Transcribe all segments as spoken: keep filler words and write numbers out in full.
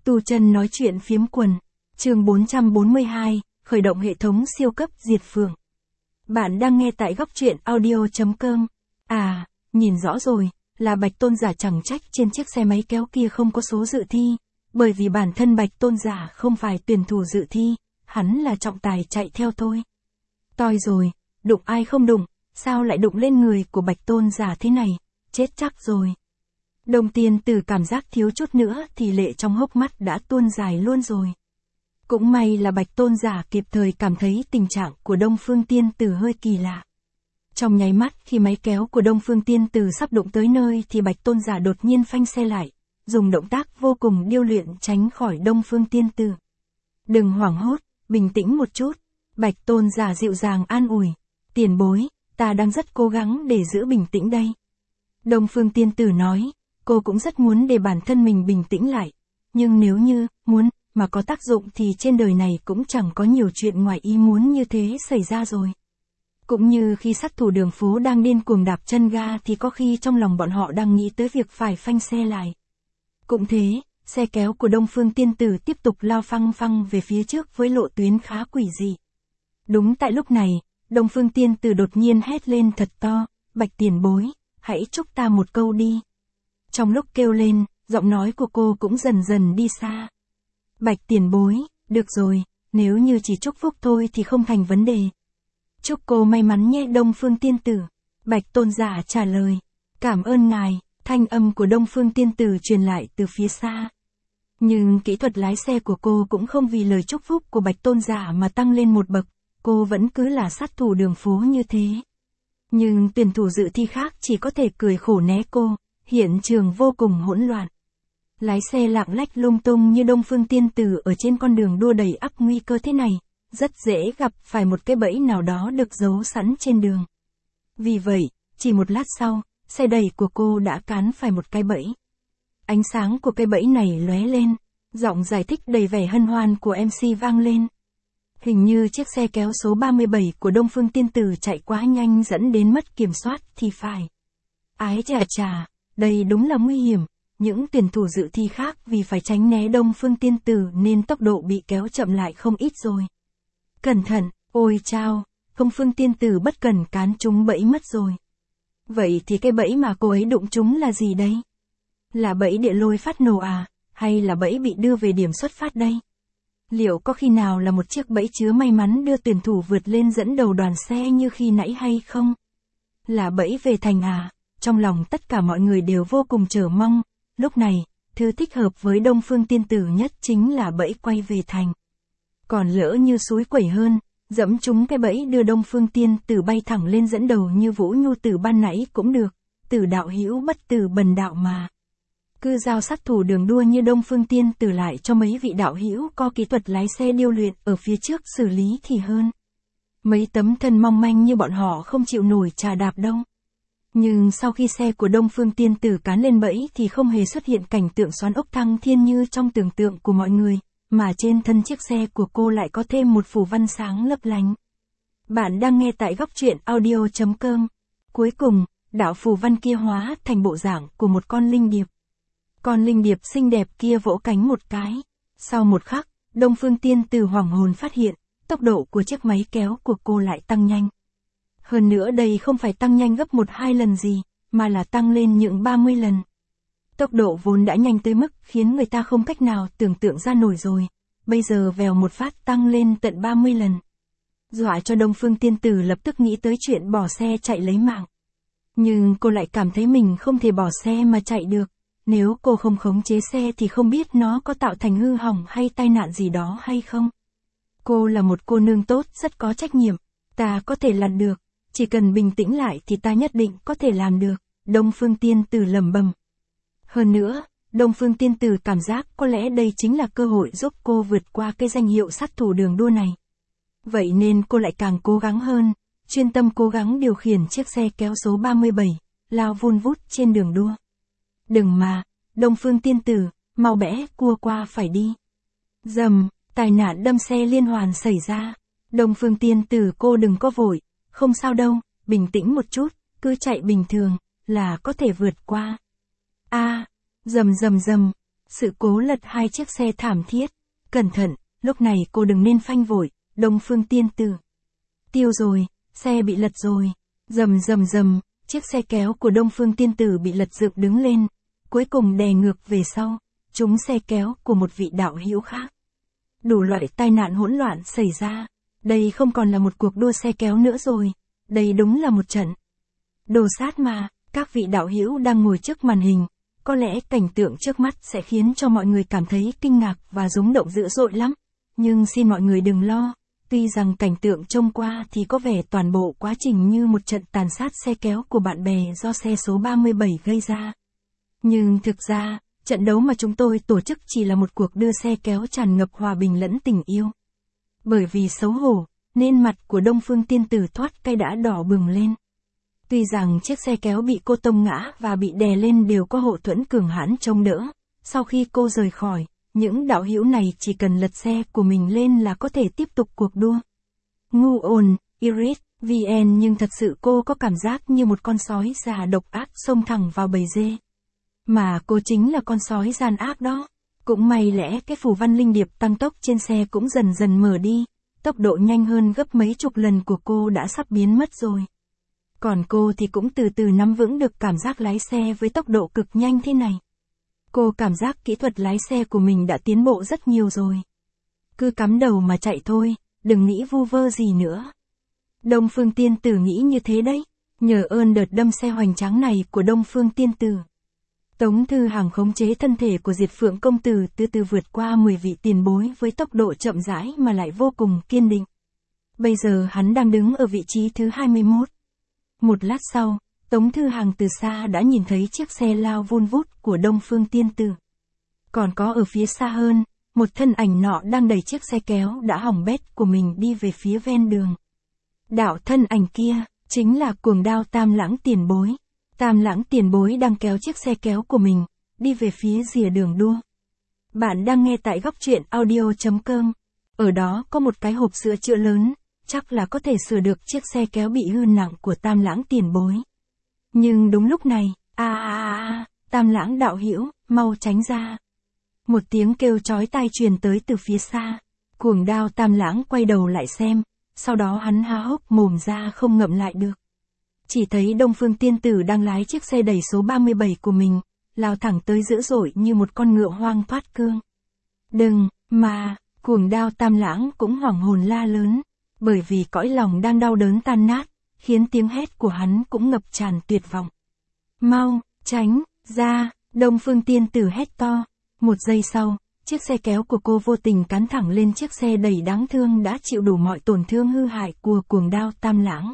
Tu chân nói chuyện phiếm quần. Chương bốn trăm bốn mươi hai, khởi động hệ thống siêu cấp diệt phường. Bạn đang nghe tại góc truyện audio chấm com. À, nhìn rõ rồi, là Bạch Tôn Giả chẳng trách trên chiếc xe máy kéo kia không có số dự thi, bởi vì bản thân Bạch Tôn Giả không phải tuyển thủ dự thi, hắn là trọng tài chạy theo thôi. Toi rồi, đụng ai không đụng, sao lại đụng lên người của Bạch Tôn Giả thế này, chết chắc rồi. Đồng Tiên Tử cảm giác thiếu chút nữa thì lệ trong hốc mắt đã tuôn dài luôn rồi. Cũng may là Bạch Tôn Giả kịp thời cảm thấy tình trạng của Đông Phương Tiên Tử hơi kỳ lạ. Trong nháy mắt khi máy kéo của Đông Phương Tiên Tử sắp đụng tới nơi thì Bạch Tôn Giả đột nhiên phanh xe lại, dùng động tác vô cùng điêu luyện tránh khỏi Đông Phương Tiên Tử. Đừng hoảng hốt, bình tĩnh một chút. Bạch Tôn Giả dịu dàng an ủi. Tiền bối, ta đang rất cố gắng để giữ bình tĩnh đây. Đông Phương Tiên Tử nói, cô cũng rất muốn để bản thân mình bình tĩnh lại. Nhưng nếu như, muốn, mà có tác dụng thì trên đời này cũng chẳng có nhiều chuyện ngoài ý muốn như thế xảy ra rồi. Cũng như khi sát thủ đường phố đang điên cuồng đạp chân ga thì có khi trong lòng bọn họ đang nghĩ tới việc phải phanh xe lại. Cũng thế, xe kéo của Đông Phương Tiên Tử tiếp tục lao phăng phăng về phía trước với lộ tuyến khá quỷ dị. Đúng tại lúc này, Đông Phương Tiên Tử đột nhiên hét lên thật to, Bạch tiền bối, hãy chúc ta một câu đi. Trong lúc kêu lên, giọng nói của cô cũng dần dần đi xa. Bạch tiền bối, được rồi, nếu như chỉ chúc phúc thôi thì không thành vấn đề. Chúc cô may mắn nhé Đông Phương Tiên Tử. Bạch Tôn Giả trả lời. Cảm ơn ngài, thanh âm của Đông Phương Tiên Tử truyền lại từ phía xa. Nhưng kỹ thuật lái xe của cô cũng không vì lời chúc phúc của Bạch Tôn Giả mà tăng lên một bậc, cô vẫn cứ là sát thủ đường phố như thế. Nhưng tuyển thủ dự thi khác chỉ có thể cười khổ né cô, hiện trường vô cùng hỗn loạn. Lái xe lạng lách lung tung như Đông Phương Tiên Tử ở trên con đường đua đầy ắp nguy cơ thế này, rất dễ gặp phải một cái bẫy nào đó được giấu sẵn trên đường. Vì vậy, chỉ một lát sau, xe đẩy của cô đã cán phải một cái bẫy. Ánh sáng của cái bẫy này lóe lên, giọng giải thích đầy vẻ hân hoan của em xê vang lên. Hình như chiếc xe kéo số ba mươi bảy của Đông Phương Tiên Tử chạy quá nhanh dẫn đến mất kiểm soát thì phải. Ái chà chà, đây đúng là nguy hiểm. Những tuyển thủ dự thi khác vì phải tránh né Đông Phương Tiên Tử nên tốc độ bị kéo chậm lại không ít rồi. Cẩn thận, ôi chao, Đông Phương Tiên Tử bất cần cán trúng bẫy mất rồi. Vậy thì cái bẫy mà cô ấy đụng trúng là gì đây? Là bẫy địa lôi phát nổ à, hay là bẫy bị đưa về điểm xuất phát đây? Liệu có khi nào là một chiếc bẫy chứa may mắn đưa tuyển thủ vượt lên dẫn đầu đoàn xe như khi nãy hay không? Là bẫy về thành à? Trong lòng tất cả mọi người đều vô cùng chờ mong. Lúc này, thứ thích hợp với Đông Phương Tiên Tử nhất chính là bẫy quay về thành. Còn lỡ như suối quẩy hơn, dẫm trúng cái bẫy đưa Đông Phương Tiên Tử bay thẳng lên dẫn đầu như Vũ Nhu Tử ban nãy cũng được, tử đạo hữu bất tử bần đạo mà. Cứ giao sát thủ đường đua như Đông Phương Tiên Tử lại cho mấy vị đạo hữu có kỹ thuật lái xe điêu luyện ở phía trước xử lý thì hơn. Mấy tấm thân mong manh như bọn họ không chịu nổi trà đạp đâu. Nhưng sau khi xe của Đông Phương Tiên Tử cán lên bẫy thì không hề xuất hiện cảnh tượng xoắn ốc thăng thiên như trong tưởng tượng của mọi người, mà trên thân chiếc xe của cô lại có thêm một phù văn sáng lấp lánh. Bạn đang nghe tại góc truyện audio chấm com. Cuối cùng, đạo phù văn kia hóa thành bộ dạng của một con linh điệp. Con linh điệp xinh đẹp kia vỗ cánh một cái. Sau một khắc, Đông Phương Tiên Tử hoảng hồn phát hiện, tốc độ của chiếc máy kéo của cô lại tăng nhanh. Hơn nữa đây không phải tăng nhanh gấp một hai lần gì, mà là tăng lên những ba mươi lần. Tốc độ vốn đã nhanh tới mức khiến người ta không cách nào tưởng tượng ra nổi rồi, bây giờ vèo một phát tăng lên tận ba mươi lần. Dọa cho Đông Phương Tiên Tử lập tức nghĩ tới chuyện bỏ xe chạy lấy mạng. Nhưng cô lại cảm thấy mình không thể bỏ xe mà chạy được, nếu cô không khống chế xe thì không biết nó có tạo thành hư hỏng hay tai nạn gì đó hay không. Cô là một cô nương tốt rất có trách nhiệm, ta có thể làm được. Chỉ cần bình tĩnh lại thì ta nhất định có thể làm được, Đông Phương Tiên Tử lẩm bẩm. Hơn nữa, Đông Phương Tiên Tử cảm giác có lẽ đây chính là cơ hội giúp cô vượt qua cái danh hiệu sát thủ đường đua này. Vậy nên cô lại càng cố gắng hơn, chuyên tâm cố gắng điều khiển chiếc xe kéo số ba mươi bảy, lao vun vút trên đường đua. Đừng mà, Đông Phương Tiên Tử, mau bẽ cua qua phải đi. Dầm, tai nạn đâm xe liên hoàn xảy ra. Đông Phương Tiên Tử cô đừng có vội. Không sao đâu, bình tĩnh một chút, cứ chạy bình thường, là có thể vượt qua. A, rầm rầm rầm, Sự cố lật hai chiếc xe thảm thiết. Cẩn thận, lúc này cô đừng nên phanh vội, Đông Phương Tiên Tử. Tiêu rồi, xe bị lật rồi. Rầm rầm rầm, chiếc xe kéo của Đông Phương Tiên Tử bị lật dựng đứng lên, cuối cùng đè ngược về sau, trúng xe kéo của một vị đạo hữu khác. Đủ loại tai nạn hỗn loạn xảy ra. Đây không còn là một cuộc đua xe kéo nữa rồi, đây đúng là một trận đồ sát mà. Các vị đạo hữu đang ngồi trước màn hình, có lẽ cảnh tượng trước mắt sẽ khiến cho mọi người cảm thấy kinh ngạc và rúng động dữ dội lắm. Nhưng xin mọi người đừng lo, tuy rằng cảnh tượng trông qua thì có vẻ toàn bộ quá trình như một trận tàn sát xe kéo của bạn bè do xe số ba mươi bảy gây ra. Nhưng thực ra, trận đấu mà chúng tôi tổ chức chỉ là một cuộc đưa xe kéo tràn ngập hòa bình lẫn tình yêu. Bởi vì xấu hổ, nên mặt của Đông Phương Tiên Tử thoát cái đã đỏ bừng lên. Tuy rằng chiếc xe kéo bị cô tông ngã và bị đè lên đều có hộ thuẫn cường hãn chống đỡ, sau khi cô rời khỏi, những đạo hữu này chỉ cần lật xe của mình lên là có thể tiếp tục cuộc đua. Ngu ồn, Iris, vê en nhưng thật sự cô có cảm giác như một con sói già độc ác xông thẳng vào bầy dê. Mà cô chính là con sói gian ác đó. Cũng may lẽ cái phù văn linh điệp tăng tốc trên xe cũng dần dần mở đi, tốc độ nhanh hơn gấp mấy chục lần của cô đã sắp biến mất rồi. Còn cô thì cũng từ từ nắm vững được cảm giác lái xe với tốc độ cực nhanh thế này. Cô cảm giác kỹ thuật lái xe của mình đã tiến bộ rất nhiều rồi. Cứ cắm đầu mà chạy thôi, đừng nghĩ vu vơ gì nữa. Đông Phương Tiên Tử nghĩ như thế đấy, nhờ ơn đợt đâm xe hoành tráng này của Đông Phương Tiên Tử. Tống Thư Hàng khống chế thân thể của Diệt Phượng công tử từ từ vượt qua mười vị tiền bối với tốc độ chậm rãi mà lại vô cùng kiên định. Bây giờ hắn đang đứng ở vị trí thứ hai mươi mốt. Một lát sau, Tống Thư Hàng từ xa đã nhìn thấy chiếc xe lao vun vút của Đông Phương Tiên Tử. Còn có ở phía xa hơn, một thân ảnh nọ đang đẩy chiếc xe kéo đã hỏng bét của mình đi về phía ven đường. Đạo thân ảnh kia, chính là Cuồng Đao Tam Lãng tiền bối. Tam Lãng tiền bối đang kéo chiếc xe kéo của mình, đi về phía rìa đường đua. Bạn đang nghe tại góc truyện audio chấm com. Ở đó có một cái hộp sửa chữa lớn, chắc là có thể sửa được chiếc xe kéo bị hư nặng của Tam Lãng tiền bối. Nhưng đúng lúc này, a a a, Tam Lãng đạo hữu, mau tránh ra. Một tiếng kêu chói tai truyền tới từ phía xa. Cuồng Đao Tam Lãng quay đầu lại xem, sau đó hắn há hốc mồm ra không ngậm lại được. Chỉ thấy Đông Phương Tiên Tử đang lái chiếc xe đẩy số ba mươi bảy của mình, lao thẳng tới dữ dội như một con ngựa hoang thoát cương. Đừng, mà, Cuồng Đao Tam Lãng cũng hoảng hồn la lớn, bởi vì cõi lòng đang đau đớn tan nát, khiến tiếng hét của hắn cũng ngập tràn tuyệt vọng. Mau, tránh, ra, Đông Phương Tiên Tử hét to. Một giây sau, chiếc xe kéo của cô vô tình cán thẳng lên chiếc xe đẩy đáng thương đã chịu đủ mọi tổn thương hư hại của Cuồng Đao Tam Lãng.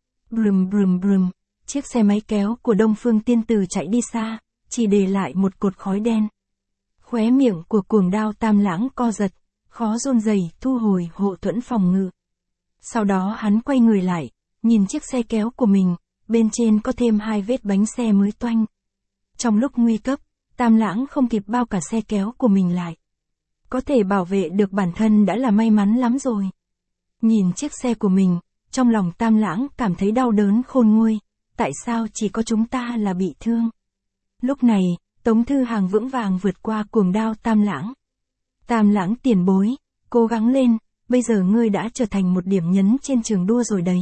Brum brum brum, chiếc xe máy kéo của Đông Phương Tiên Tử chạy đi xa, chỉ để lại một cột khói đen. Khóe miệng của Cuồng Đao Tam Lãng co giật, khó run rẩy thu hồi hộ thuẫn phòng ngự. Sau đó hắn quay người lại, nhìn chiếc xe kéo của mình, bên trên có thêm hai vết bánh xe mới toanh. Trong lúc nguy cấp, Tam Lãng không kịp bao cả xe kéo của mình lại. Có thể bảo vệ được bản thân đã là may mắn lắm rồi. Nhìn chiếc xe của mình, trong lòng Tam Lãng cảm thấy đau đớn khôn nguôi, tại sao chỉ có chúng ta là bị thương. Lúc này, Tống Thư Hàng vững vàng vượt qua Cuồng Đao Tam Lãng. Tam Lãng tiền bối, cố gắng lên, bây giờ ngươi đã trở thành một điểm nhấn trên trường đua rồi đấy.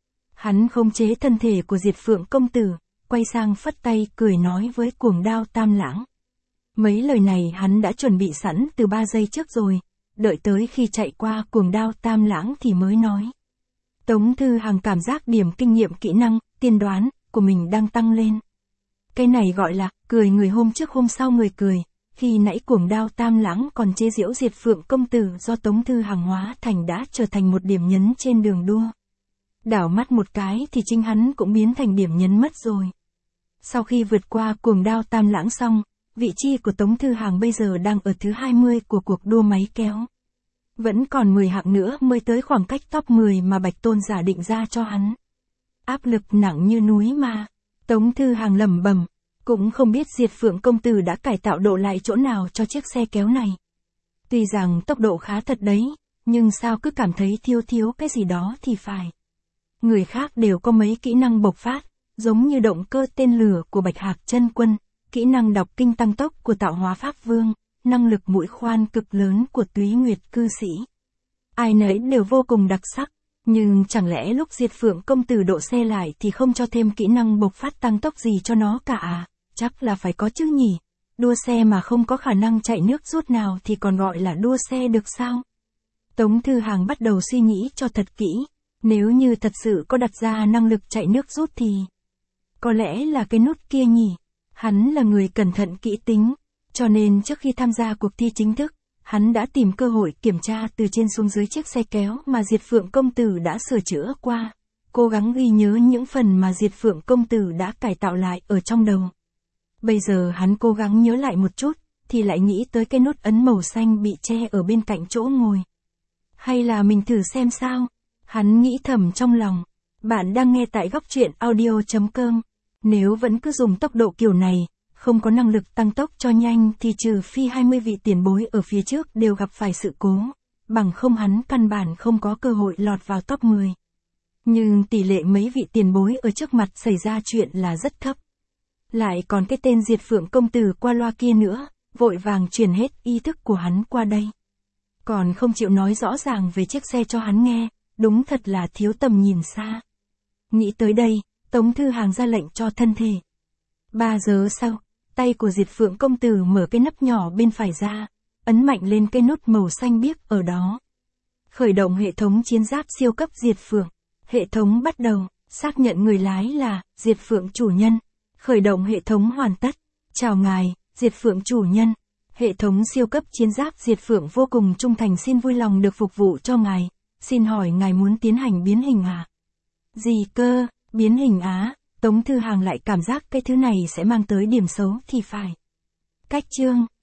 Hắn khống chế thân thể của Diệt Phượng công tử, quay sang phất tay cười nói với Cuồng Đao Tam Lãng. Mấy lời này hắn đã chuẩn bị sẵn từ ba giây trước rồi, đợi tới khi chạy qua Cuồng Đao Tam Lãng thì mới nói. Tống Thư Hàng cảm giác điểm kinh nghiệm kỹ năng, tiên đoán, của mình đang tăng lên. Cái này gọi là, cười người hôm trước hôm sau người cười, khi nãy Cuồng Đao Tam Lãng còn chế giễu Diệt Phượng công tử do Tống Thư Hàng hóa thành đã trở thành một điểm nhấn trên đường đua. Đảo mắt một cái thì chính hắn cũng biến thành điểm nhấn mất rồi. Sau khi vượt qua Cuồng Đao Tam Lãng xong, vị trí của Tống Thư Hàng bây giờ đang ở thứ hai mươi của cuộc đua máy kéo. Vẫn còn mười hạng nữa mới tới khoảng cách top mười mà Bạch Tôn giả định ra cho hắn. Áp lực nặng như núi mà. Tống Thư Hàng lẩm bẩm, cũng không biết Diệt Phượng công tử đã cải tạo độ lại chỗ nào cho chiếc xe kéo này. Tuy rằng tốc độ khá thật đấy, nhưng sao cứ cảm thấy thiếu thiếu cái gì đó thì phải. Người khác đều có mấy kỹ năng bộc phát, giống như động cơ tên lửa của Bạch Hạc Chân Quân, kỹ năng đọc kinh tăng tốc của tạo hóa Pháp Vương, năng lực mũi khoan cực lớn của Túy Nguyệt cư sĩ. Ai nấy đều vô cùng đặc sắc, nhưng chẳng lẽ lúc Diệt Phượng công tử độ xe lại thì không cho thêm kỹ năng bộc phát tăng tốc gì cho nó cả à? Chắc là phải có chứ nhỉ? Đua xe mà không có khả năng chạy nước rút nào thì còn gọi là đua xe được sao? Tống Thư Hàng bắt đầu suy nghĩ cho thật kỹ, nếu như thật sự có đặt ra năng lực chạy nước rút thì... Có lẽ là cái nút kia nhỉ? Hắn là người cẩn thận kỹ tính, cho nên trước khi tham gia cuộc thi chính thức, hắn đã tìm cơ hội kiểm tra từ trên xuống dưới chiếc xe kéo mà Diệt Phượng công tử đã sửa chữa qua, cố gắng ghi nhớ những phần mà Diệt Phượng công tử đã cải tạo lại ở trong đầu. Bây giờ hắn cố gắng nhớ lại một chút, thì lại nghĩ tới cái nút ấn màu xanh bị che ở bên cạnh chỗ ngồi. Hay là mình thử xem sao? Hắn nghĩ thầm trong lòng. Bạn đang nghe tại góc truyện audio chấm com. Nếu vẫn cứ dùng tốc độ kiểu này, không có năng lực tăng tốc cho nhanh thì trừ phi hai mươi vị tiền bối ở phía trước đều gặp phải sự cố, bằng không hắn căn bản không có cơ hội lọt vào top mười. Nhưng tỷ lệ mấy vị tiền bối ở trước mặt xảy ra chuyện là rất thấp. Lại còn cái tên Diệt Phượng công tử qua loa kia nữa, vội vàng truyền hết ý thức của hắn qua đây. Còn không chịu nói rõ ràng về chiếc xe cho hắn nghe, đúng thật là thiếu tầm nhìn xa. Nghĩ tới đây, Tống Thư Hàng ra lệnh cho thân thể. Ba giờ sau, tay của Diệt Phượng công tử mở cái nắp nhỏ bên phải ra, ấn mạnh lên cái nút màu xanh biếc ở đó. Khởi động hệ thống chiến giáp siêu cấp Diệt Phượng. Hệ thống bắt đầu, xác nhận người lái là Diệt Phượng chủ nhân. Khởi động hệ thống hoàn tất. Chào ngài, Diệt Phượng chủ nhân. Hệ thống siêu cấp chiến giáp Diệt Phượng vô cùng trung thành xin vui lòng được phục vụ cho ngài. Xin hỏi ngài muốn tiến hành biến hình à? Gì cơ, biến hình á? Tống Thư Hàng lại cảm giác cái thứ này sẽ mang tới điểm xấu thì phải. Cách chương